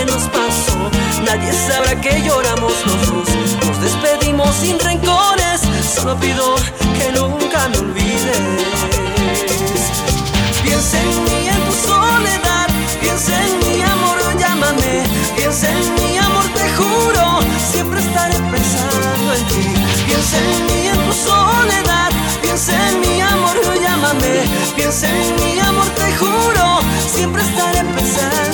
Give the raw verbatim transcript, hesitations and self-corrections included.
nos pasó. Nadie sabrá que lloramos los dos. Nos despedimos sin rencores. Solo pido que nunca me olvides. Piensa en mí en tu soledad. Piensa en mi amor, llámame. Piensa en mi amor, te juro, siempre estaré pensando en ti. Piensa en mí en tu soledad. Piensa en mi amor, llámame. Piensa en mi amor, te juro, siempre estaré pensando